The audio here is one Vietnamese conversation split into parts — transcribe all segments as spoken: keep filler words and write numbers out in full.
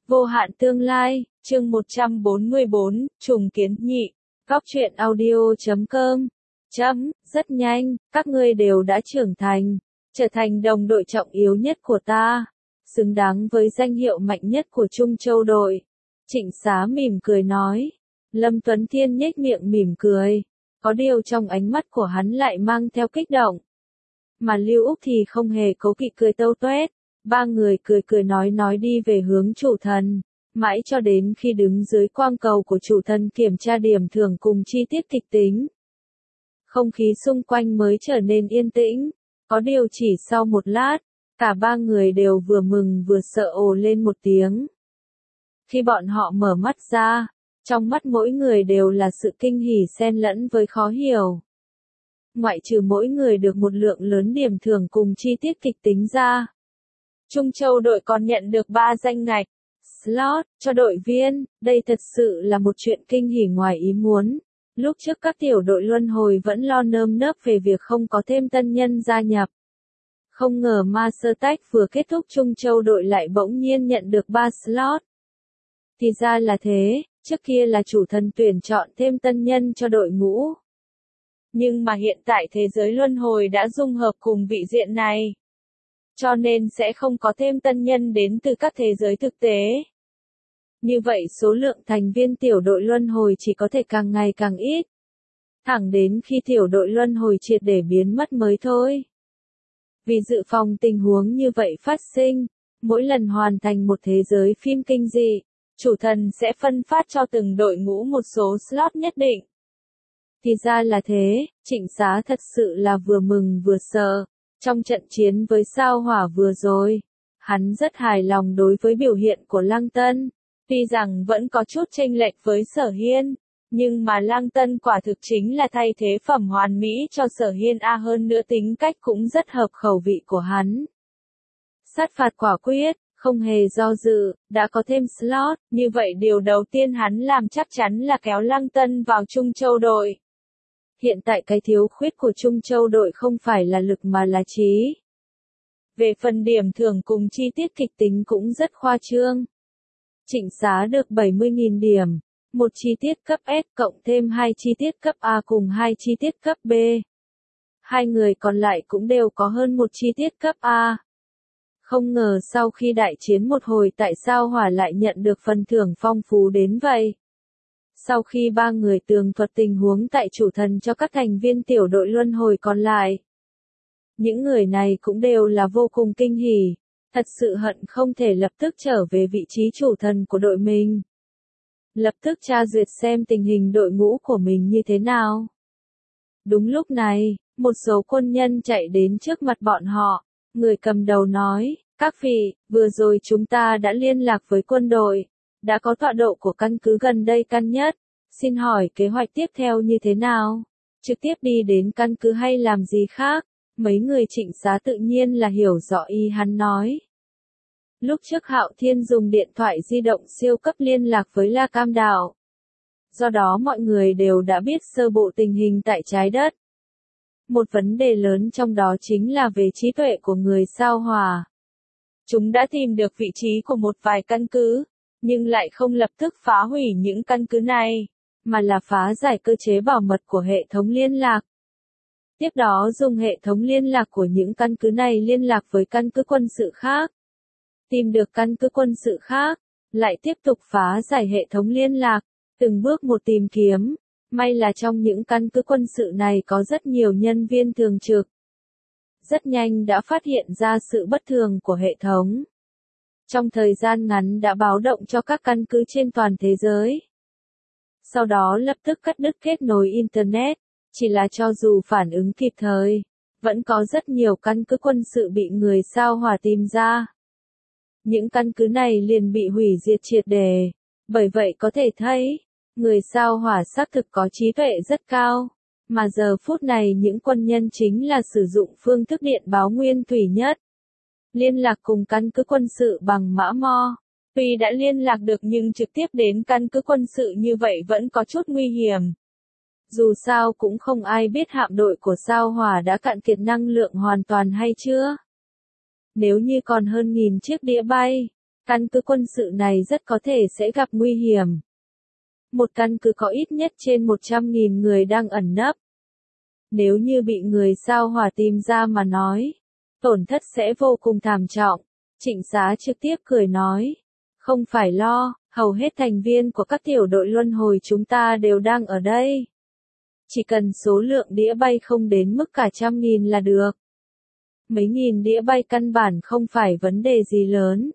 Vô hạn tương lai, chương một trăm bốn mươi bốn, trùng kiến nhị, góc truyện audio chấm com. Chấm, rất nhanh, các ngươi đều đã trưởng thành, trở thành đồng đội trọng yếu nhất của ta, xứng đáng với danh hiệu mạnh nhất của Trung Châu đội. Trịnh Xá mỉm cười nói. Lâm Tuấn Thiên nhếch miệng mỉm cười, có điều trong ánh mắt của hắn lại mang theo kích động. Mà Lưu Úc thì không hề cố kỵ cười tâu tuét. Ba người cười cười nói nói đi về hướng chủ thần, mãi cho đến khi đứng dưới quang cầu của chủ thần kiểm tra điểm thưởng cùng chi tiết kịch tính. Không khí xung quanh mới trở nên yên tĩnh, có điều chỉ sau một lát, cả ba người đều vừa mừng vừa sợ ồ lên một tiếng. Khi bọn họ mở mắt ra, trong mắt mỗi người đều là sự kinh hỉ xen lẫn với khó hiểu. Ngoại trừ mỗi người được một lượng lớn điểm thưởng cùng chi tiết kịch tính ra, Trung Châu đội còn nhận được ba danh ngạch slot cho đội viên, đây thật sự là một chuyện kinh hỉ ngoài ý muốn. Lúc trước các tiểu đội luân hồi vẫn lo nơm nớp về việc không có thêm tân nhân gia nhập. Không ngờ Master Tech vừa kết thúc Trung Châu đội lại bỗng nhiên nhận được ba slot. Thì ra là thế, trước kia là chủ thần tuyển chọn thêm tân nhân cho đội ngũ. Nhưng mà hiện tại thế giới luân hồi đã dung hợp cùng vị diện này. Cho nên sẽ không có thêm tân nhân đến từ các thế giới thực tế. Như vậy số lượng thành viên tiểu đội luân hồi chỉ có thể càng ngày càng ít. Thẳng đến khi tiểu đội luân hồi triệt để biến mất mới thôi. Vì dự phòng tình huống như vậy phát sinh, mỗi lần hoàn thành một thế giới phim kinh dị, chủ thần sẽ phân phát cho từng đội ngũ một số slot nhất định. Thì ra là thế, Trịnh Xá thật sự là vừa mừng vừa sợ. Trong trận chiến với sao hỏa vừa rồi, hắn rất hài lòng đối với biểu hiện của Lăng Tân. Tuy rằng vẫn có chút chênh lệch với Sở Hiên, nhưng mà Lăng Tân quả thực chính là thay thế phẩm hoàn mỹ cho Sở Hiên a hơn nữa tính cách cũng rất hợp khẩu vị của hắn. Sát phạt quả quyết, không hề do dự, đã có thêm slot, như vậy điều đầu tiên hắn làm chắc chắn là kéo Lăng Tân vào Trung Châu đội. Hiện tại cái thiếu khuyết của Trung Châu đội không phải là lực mà là trí. Về phần điểm thưởng cùng chi tiết kịch tính cũng rất khoa trương. Trịnh Xá được bảy mươi nghìn điểm, một chi tiết cấp S cộng thêm hai chi tiết cấp A cùng hai chi tiết cấp B. Hai người còn lại cũng đều có hơn một chi tiết cấp A. Không ngờ sau khi đại chiến một hồi tại sao Hỏa lại nhận được phần thưởng phong phú đến vậy. Sau khi ba người tường thuật tình huống tại chủ thần cho các thành viên tiểu đội luân hồi còn lại, những người này cũng đều là vô cùng kinh hỉ, thật sự hận không thể lập tức trở về vị trí chủ thần của đội mình. Lập tức tra duyệt xem tình hình đội ngũ của mình như thế nào. Đúng lúc này, một số quân nhân chạy đến trước mặt bọn họ, người cầm đầu nói, các vị, vừa rồi chúng ta đã liên lạc với quân đội. Đã có tọa độ của căn cứ gần đây căn nhất, xin hỏi kế hoạch tiếp theo như thế nào? Trực tiếp đi đến căn cứ hay làm gì khác? Mấy người Trịnh Xá tự nhiên là hiểu rõ ý hắn nói. Lúc trước Hạo Thiên dùng điện thoại di động siêu cấp liên lạc với La Cam Đảo. Do đó mọi người đều đã biết sơ bộ tình hình tại trái đất. Một vấn đề lớn trong đó chính là về trí tuệ của người sao Hỏa. Chúng đã tìm được vị trí của một vài căn cứ, nhưng lại không lập tức phá hủy những căn cứ này, mà là phá giải cơ chế bảo mật của hệ thống liên lạc. Tiếp đó dùng hệ thống liên lạc của những căn cứ này liên lạc với căn cứ quân sự khác. Tìm được căn cứ quân sự khác, lại tiếp tục phá giải hệ thống liên lạc, từng bước một tìm kiếm. May là trong những căn cứ quân sự này có rất nhiều nhân viên thường trực. Rất nhanh đã phát hiện ra sự bất thường của hệ thống. Trong thời gian ngắn đã báo động cho các căn cứ trên toàn thế giới. Sau đó lập tức cắt đứt kết nối Internet, chỉ là cho dù phản ứng kịp thời, vẫn có rất nhiều căn cứ quân sự bị người sao Hỏa tìm ra. Những căn cứ này liền bị hủy diệt triệt để, bởi vậy có thể thấy, người sao Hỏa xác thực có trí tuệ rất cao, mà giờ phút này những quân nhân chính là sử dụng phương thức điện báo nguyên thủy nhất. Liên lạc cùng căn cứ quân sự bằng mã mo. Tuy đã liên lạc được nhưng trực tiếp đến căn cứ quân sự như vậy vẫn có chút nguy hiểm. Dù sao cũng không ai biết hạm đội của sao Hỏa đã cạn kiệt năng lượng hoàn toàn hay chưa. Nếu như còn hơn nghìn chiếc đĩa bay, Căn cứ quân sự này rất có thể sẽ gặp nguy hiểm. Một căn cứ có ít nhất trên một trăm nghìn người đang ẩn nấp. Nếu như bị người Sao Hỏa tìm ra mà nói, tổn thất sẽ vô cùng thảm trọng. Trịnh Xá trực tiếp cười nói, không phải lo, hầu hết thành viên của các tiểu đội luân hồi chúng ta đều đang ở đây. Chỉ cần số lượng đĩa bay không đến mức cả trăm nghìn là được. Mấy nghìn đĩa bay căn bản không phải vấn đề gì lớn.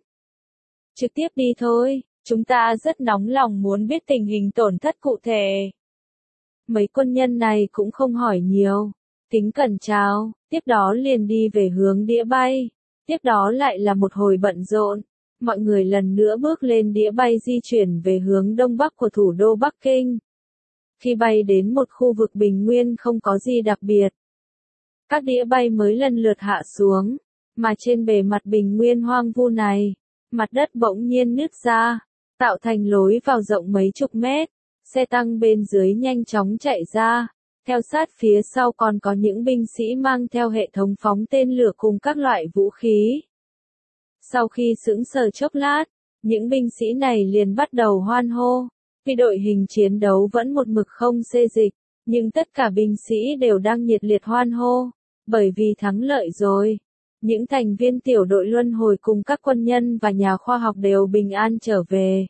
Trực tiếp đi thôi, chúng ta rất nóng lòng muốn biết tình hình tổn thất cụ thể. Mấy quân nhân này cũng không hỏi nhiều, kính cẩn chào, tiếp đó liền đi về hướng đĩa bay. Tiếp đó lại là một hồi bận rộn, mọi người lần nữa bước lên đĩa bay di chuyển về hướng đông bắc của thủ đô Bắc Kinh. Khi bay đến một khu vực bình nguyên không có gì đặc biệt, các đĩa bay mới lần lượt hạ xuống, mà trên bề mặt bình nguyên hoang vu này, mặt đất bỗng nhiên nứt ra, tạo thành lối vào rộng mấy chục mét, xe tăng bên dưới nhanh chóng chạy ra, theo sát phía sau còn có những binh sĩ mang theo hệ thống phóng tên lửa cùng các loại vũ khí. Sau khi sững sờ chốc lát, những binh sĩ này liền bắt đầu hoan hô, vì đội hình chiến đấu vẫn một mực không xê dịch, nhưng tất cả binh sĩ đều đang nhiệt liệt hoan hô, bởi vì thắng lợi rồi. Những thành viên tiểu đội luân hồi cùng các quân nhân và nhà khoa học đều bình an trở về.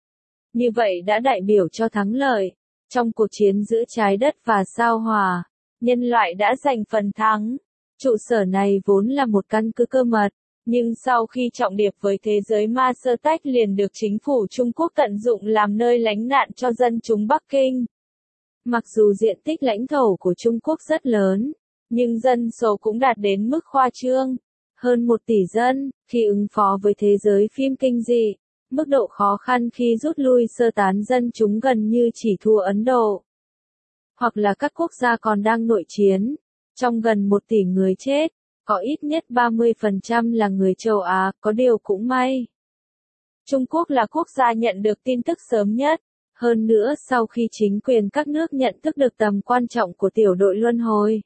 Như vậy đã đại biểu cho thắng lợi. Trong cuộc chiến giữa trái đất và sao hỏa, nhân loại đã giành phần thắng. Trụ sở này vốn là một căn cứ cơ mật, nhưng sau khi trọng điệp với thế giới ma sơ tách liền được chính phủ Trung Quốc tận dụng làm nơi lánh nạn cho dân chúng Bắc Kinh. Mặc dù diện tích lãnh thổ của Trung Quốc rất lớn, nhưng dân số cũng đạt đến mức khoa trương, hơn một tỷ dân, khi ứng phó với thế giới phim kinh dị. Mức độ khó khăn khi rút lui sơ tán dân chúng gần như chỉ thua Ấn Độ. Hoặc là các quốc gia còn đang nội chiến. Trong gần một tỷ người chết, có ít nhất ba mươi phần trăm là người châu Á, có điều cũng may. Trung Quốc là quốc gia nhận được tin tức sớm nhất. Hơn nữa sau khi chính quyền các nước nhận thức được tầm quan trọng của tiểu đội luân hồi.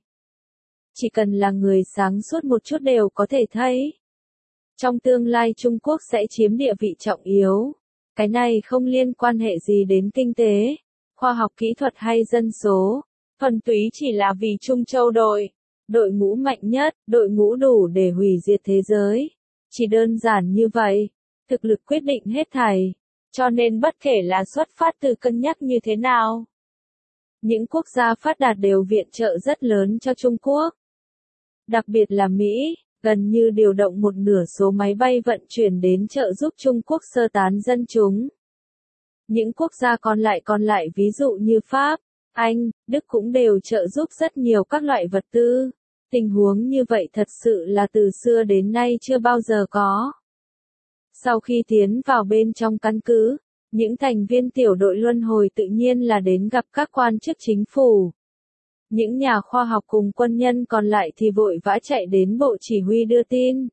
Chỉ cần là người sáng suốt một chút đều có thể thấy. Trong tương lai Trung Quốc sẽ chiếm địa vị trọng yếu. Cái này không liên quan hệ gì đến kinh tế, khoa học kỹ thuật hay dân số. Thuần túy chỉ là vì Trung Châu đội, đội ngũ mạnh nhất, đội ngũ đủ để hủy diệt thế giới. Chỉ đơn giản như vậy, thực lực quyết định hết thảy. Cho nên bất kể là xuất phát từ cân nhắc như thế nào, những quốc gia phát đạt đều viện trợ rất lớn cho Trung Quốc. Đặc biệt là Mỹ, gần như điều động một nửa số máy bay vận chuyển đến trợ giúp Trung Quốc sơ tán dân chúng. Những quốc gia còn lại còn lại ví dụ như Pháp, Anh, Đức cũng đều trợ giúp rất nhiều các loại vật tư. Tình huống như vậy thật sự là từ xưa đến nay chưa bao giờ có. Sau khi tiến vào bên trong căn cứ, những thành viên tiểu đội luân hồi tự nhiên là đến gặp các quan chức chính phủ. Những nhà khoa học cùng quân nhân còn lại thì vội vã chạy đến bộ chỉ huy đưa tin.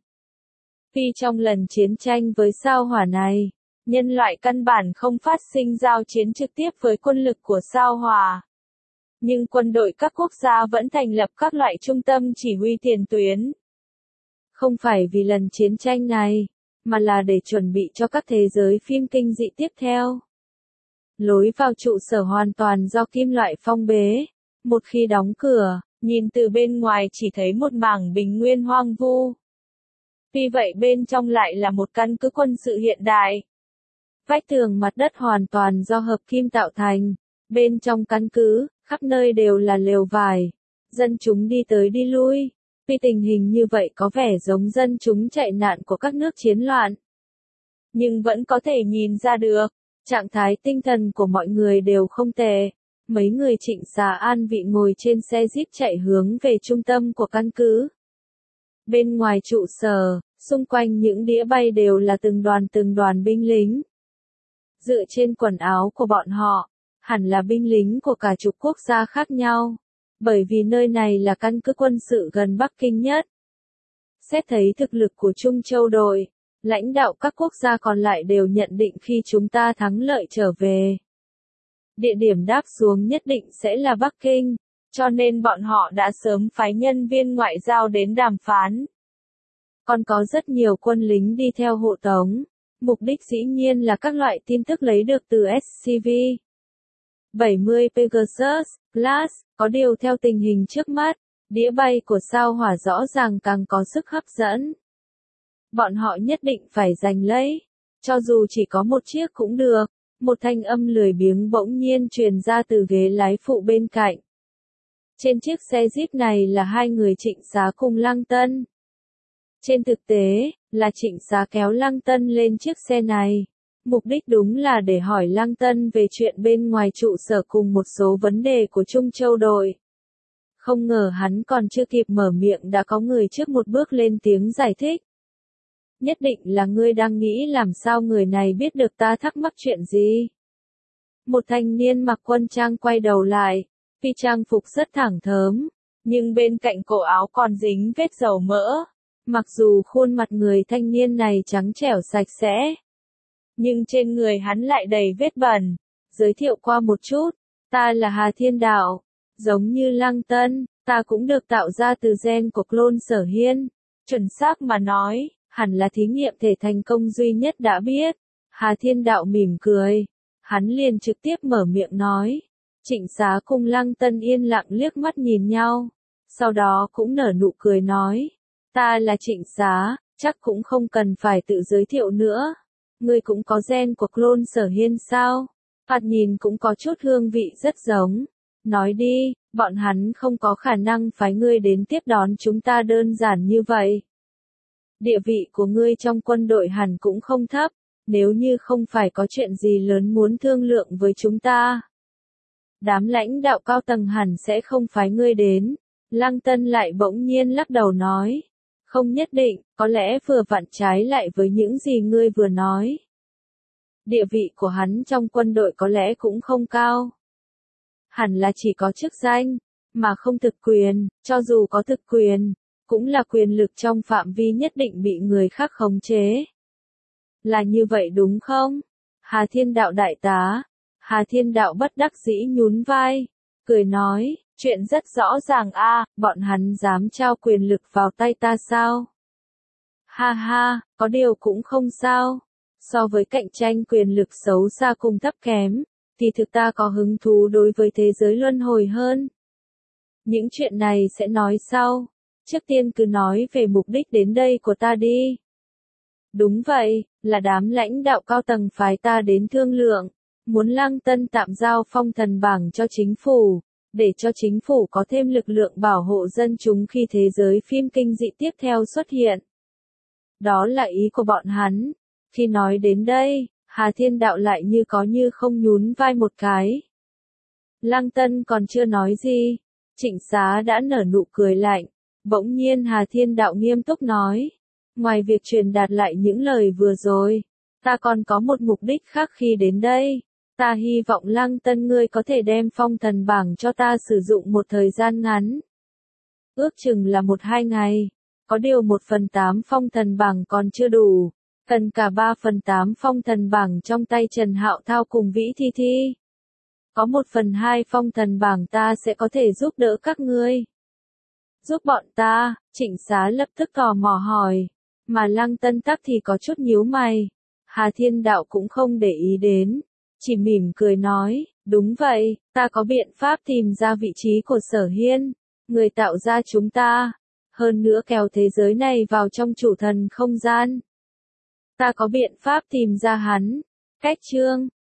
Vì trong lần chiến tranh với sao hỏa này, nhân loại căn bản không phát sinh giao chiến trực tiếp với quân lực của sao hỏa. Nhưng quân đội các quốc gia vẫn thành lập các loại trung tâm chỉ huy tiền tuyến. Không phải vì lần chiến tranh này, mà là để chuẩn bị cho các thế giới phim kinh dị tiếp theo. Lối vào trụ sở hoàn toàn do kim loại phong bế. Một khi đóng cửa, nhìn từ bên ngoài chỉ thấy một mảng bình nguyên hoang vu. Vì vậy bên trong lại là một căn cứ quân sự hiện đại. Vách tường mặt đất hoàn toàn do hợp kim tạo thành. Bên trong căn cứ, khắp nơi đều là lều vải. Dân chúng đi tới đi lui. Vì tình hình như vậy có vẻ giống dân chúng chạy nạn của các nước chiến loạn. Nhưng vẫn có thể nhìn ra được, trạng thái tinh thần của mọi người đều không tệ. Mấy người Trịnh Xá an vị ngồi trên xe jeep chạy hướng về trung tâm của căn cứ. Bên ngoài trụ sở, xung quanh những đĩa bay đều là từng đoàn từng đoàn binh lính. Dựa trên quần áo của bọn họ, hẳn là binh lính của cả chục quốc gia khác nhau. Bởi vì nơi này là căn cứ quân sự gần Bắc Kinh nhất. Xét thấy thực lực của Trung Châu đội, lãnh đạo các quốc gia còn lại đều nhận định khi chúng ta thắng lợi trở về, địa điểm đáp xuống nhất định sẽ là Bắc Kinh, cho nên bọn họ đã sớm phái nhân viên ngoại giao đến đàm phán. Còn có rất nhiều quân lính đi theo hộ tống, Mục đích dĩ nhiên là các loại tin tức lấy được từ ét xê vê bảy mươi Pegasus Plus, có điều theo tình hình trước mắt, đĩa bay của sao Hỏa rõ ràng càng có sức hấp dẫn. Bọn họ nhất định phải giành lấy, cho dù chỉ có một chiếc cũng được. Một thanh âm lười biếng bỗng nhiên truyền ra từ ghế lái phụ bên cạnh. Trên chiếc xe Jeep này là hai người Trịnh Xá cùng Lăng Tân. Trên thực tế, là Trịnh Xá kéo Lăng Tân lên chiếc xe này. Mục đích đúng là để hỏi Lăng Tân về chuyện bên ngoài trụ sở cùng một số vấn đề của Trung Châu đội. Không ngờ hắn còn chưa kịp mở miệng đã có người trước một bước lên tiếng giải thích. Nhất định là ngươi đang nghĩ làm sao người này biết được ta thắc mắc chuyện gì. Một thanh niên mặc quân trang quay đầu lại, phi trang phục rất thẳng thớm, nhưng bên cạnh cổ áo còn dính vết dầu mỡ. Mặc dù khuôn mặt người thanh niên này trắng trẻo sạch sẽ, nhưng trên người hắn lại đầy vết bẩn. Giới thiệu qua một chút, ta là Hà Thiên Đạo, giống như Lăng Tân, ta cũng được tạo ra từ gen của clone Sở Hiên. Chuẩn xác mà nói, hẳn là thí nghiệm thể thành công duy nhất đã biết. Hà Thiên Đạo mỉm cười, hắn liền trực tiếp mở miệng nói. Trịnh Xá cùng Lăng Tân yên lặng liếc mắt nhìn nhau, sau đó cũng nở nụ cười nói. Ta là Trịnh Xá, chắc cũng không cần phải tự giới thiệu nữa. Ngươi cũng có gen của clone Sở Hiên sao? Thoạt nhìn cũng có chút hương vị rất giống. Nói đi, bọn hắn không có khả năng phái ngươi đến tiếp đón chúng ta đơn giản như vậy. Địa vị của ngươi trong quân đội hẳn cũng không thấp, nếu như không phải có chuyện gì lớn muốn thương lượng với chúng ta. Đám lãnh đạo cao tầng hẳn sẽ không phái ngươi đến. Lăng Tân lại bỗng nhiên lắc đầu nói. Không nhất định, có lẽ vừa vặn trái lại với những gì ngươi vừa nói. Địa vị của hắn trong quân đội có lẽ cũng không cao. Hẳn là chỉ có chức danh, mà không thực quyền, cho dù có thực quyền, cũng là quyền lực trong phạm vi nhất định bị người khác khống chế. Là như vậy đúng không? Hà Thiên Đạo đại tá. Hà Thiên Đạo bất đắc dĩ nhún vai, cười nói, chuyện rất rõ ràng a, bọn hắn dám trao quyền lực vào tay ta sao? Ha ha, có điều cũng không sao. So với cạnh tranh quyền lực xấu xa cùng thấp kém, thì thực ta có hứng thú đối với thế giới luân hồi hơn. Những chuyện này sẽ nói sau. Trước tiên cứ nói về mục đích đến đây của ta đi. Đúng vậy, là đám lãnh đạo cao tầng phái ta đến thương lượng. Muốn Lăng Tân tạm giao phong thần bảng cho chính phủ, để cho chính phủ có thêm lực lượng bảo hộ dân chúng khi thế giới phim kinh dị tiếp theo xuất hiện. Đó là ý của bọn hắn. Khi nói đến đây, Hà Thiên Đạo lại như có như không nhún vai một cái. Lăng Tân còn chưa nói gì, Trịnh Xá đã nở nụ cười lạnh. Bỗng nhiên Hà Thiên Đạo nghiêm túc nói. Ngoài việc truyền đạt lại những lời vừa rồi, ta còn có một mục đích khác khi đến đây. Ta hy vọng Lăng Tân ngươi có thể đem phong thần bảng cho ta sử dụng một thời gian ngắn. Ước chừng là một hai ngày. Có điều một phần tám phong thần bảng còn chưa đủ. Cần cả ba phần tám phong thần bảng trong tay Trần Hạo Thao cùng Vĩ Thi Thi. Có một phần hai phong thần bảng ta sẽ có thể giúp đỡ các ngươi. Giúp bọn ta, Trịnh Xá lập tức tò mò hỏi. Mà Lăng Tân tắc thì có chút nhíu mày. Hà Thiên Đạo cũng không để ý đến. Chỉ mỉm cười nói, đúng vậy, ta có biện pháp tìm ra vị trí của Sở Hiên, người tạo ra chúng ta, hơn nữa kéo thế giới này vào trong chủ thần không gian. Ta có biện pháp tìm ra hắn. Cách chương